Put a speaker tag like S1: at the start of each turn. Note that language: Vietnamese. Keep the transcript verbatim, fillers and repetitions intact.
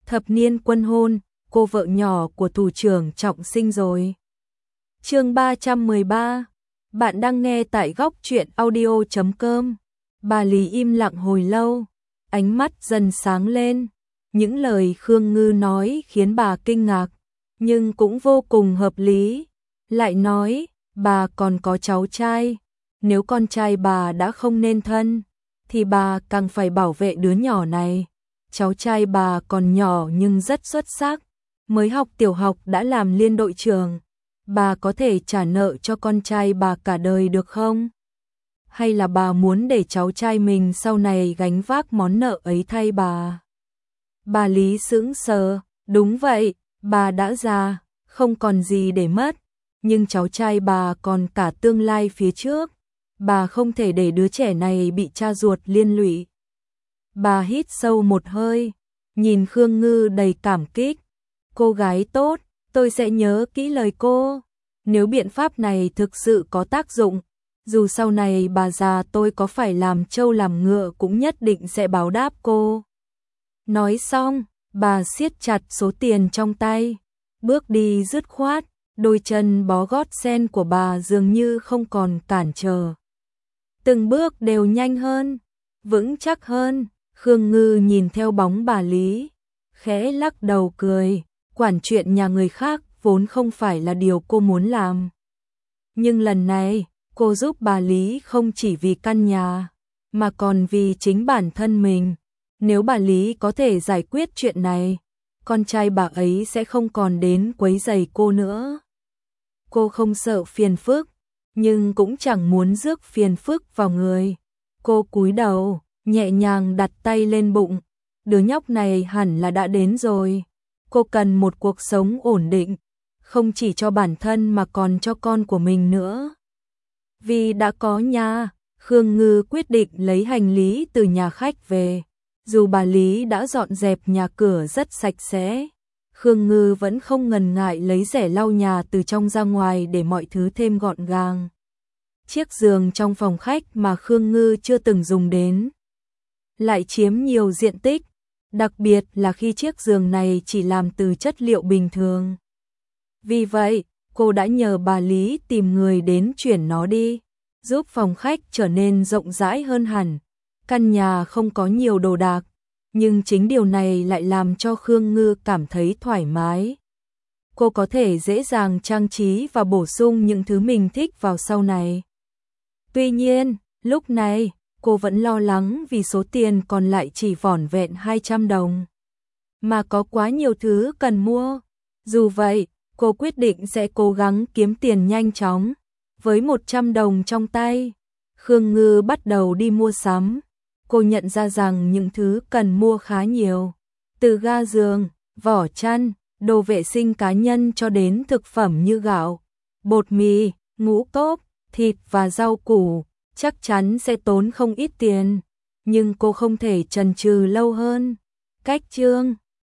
S1: Thập niên quân hôn, cô vợ nhỏ của thủ trưởng Trọng Sinh rồi. Chương ba trăm mười ba. Bạn đang nghe tại góc truyện audio chấm com. Bà Lý im lặng hồi lâu, ánh mắt dần sáng lên. Những lời Khương Ngư nói khiến bà kinh ngạc, nhưng cũng vô cùng hợp lý. Lại nói, bà còn có cháu trai, nếu con trai bà đã không nên thân, thì bà càng phải bảo vệ đứa nhỏ này. Cháu trai bà còn nhỏ nhưng rất xuất sắc, mới học tiểu học đã làm liên đội trưởng. Bà có thể trả nợ cho con trai bà cả đời được không? Hay là bà muốn để cháu trai mình sau này gánh vác món nợ ấy thay bà? Bà Lý sững sờ, đúng vậy, bà đã già, không còn gì để mất, nhưng cháu trai bà còn cả tương lai phía trước. Bà không thể để đứa trẻ này bị cha ruột liên lụy. Bà hít sâu một hơi, nhìn Khương Ngư đầy cảm kích. Cô gái tốt, tôi sẽ nhớ kỹ lời cô. Nếu biện pháp này thực sự có tác dụng, dù sau này bà già tôi có phải làm trâu làm ngựa cũng nhất định sẽ báo đáp cô. Nói xong, bà siết chặt số tiền trong tay, bước đi dứt khoát, đôi chân bó gót sen của bà dường như không còn cản trở. Từng bước đều nhanh hơn, vững chắc hơn. Khương Ngư nhìn theo bóng bà Lý, khẽ lắc đầu cười, quản chuyện nhà người khác vốn không phải là điều cô muốn làm. Nhưng lần này, cô giúp bà Lý không chỉ vì căn nhà, mà còn vì chính bản thân mình. Nếu bà Lý có thể giải quyết chuyện này, con trai bà ấy sẽ không còn đến quấy rầy cô nữa. Cô không sợ phiền phức, nhưng cũng chẳng muốn rước phiền phức vào người. Cô cúi đầu, nhẹ nhàng đặt tay lên bụng. Đứa nhóc này hẳn là đã đến rồi. Cô cần một cuộc sống ổn định, không chỉ cho bản thân mà còn cho con của mình nữa. Vì đã có nhà, Khương Ngư quyết định lấy hành lý từ nhà khách về. Dù bà Lý đã dọn dẹp nhà cửa rất sạch sẽ, Khương Ngư vẫn không ngần ngại lấy rẻ lau nhà từ trong ra ngoài để mọi thứ thêm gọn gàng. Chiếc giường trong phòng khách mà Khương Ngư chưa từng dùng đến lại chiếm nhiều diện tích, đặc biệt là khi chiếc giường này chỉ làm từ chất liệu bình thường. Vì vậy, cô đã nhờ bà Lý tìm người đến chuyển nó đi, giúp phòng khách trở nên rộng rãi hơn hẳn. Căn nhà không có nhiều đồ đạc, nhưng chính điều này lại làm cho Khương Ngư cảm thấy thoải mái. Cô có thể dễ dàng trang trí và bổ sung những thứ mình thích vào sau này. Tuy nhiên, lúc này, cô vẫn lo lắng vì số tiền còn lại chỉ vỏn vẹn hai trăm đồng. Mà có quá nhiều thứ cần mua. Dù vậy, cô quyết định sẽ cố gắng kiếm tiền nhanh chóng. Với một trăm đồng trong tay, Khương Ngư bắt đầu đi mua sắm. Cô nhận ra rằng những thứ cần mua khá nhiều. Từ ga giường, vỏ chăn, đồ vệ sinh cá nhân cho đến thực phẩm như gạo, bột mì, ngũ cốc, thịt và rau củ. Chắc chắn sẽ tốn không ít tiền, nhưng cô không thể chần chừ lâu hơn. Cách chương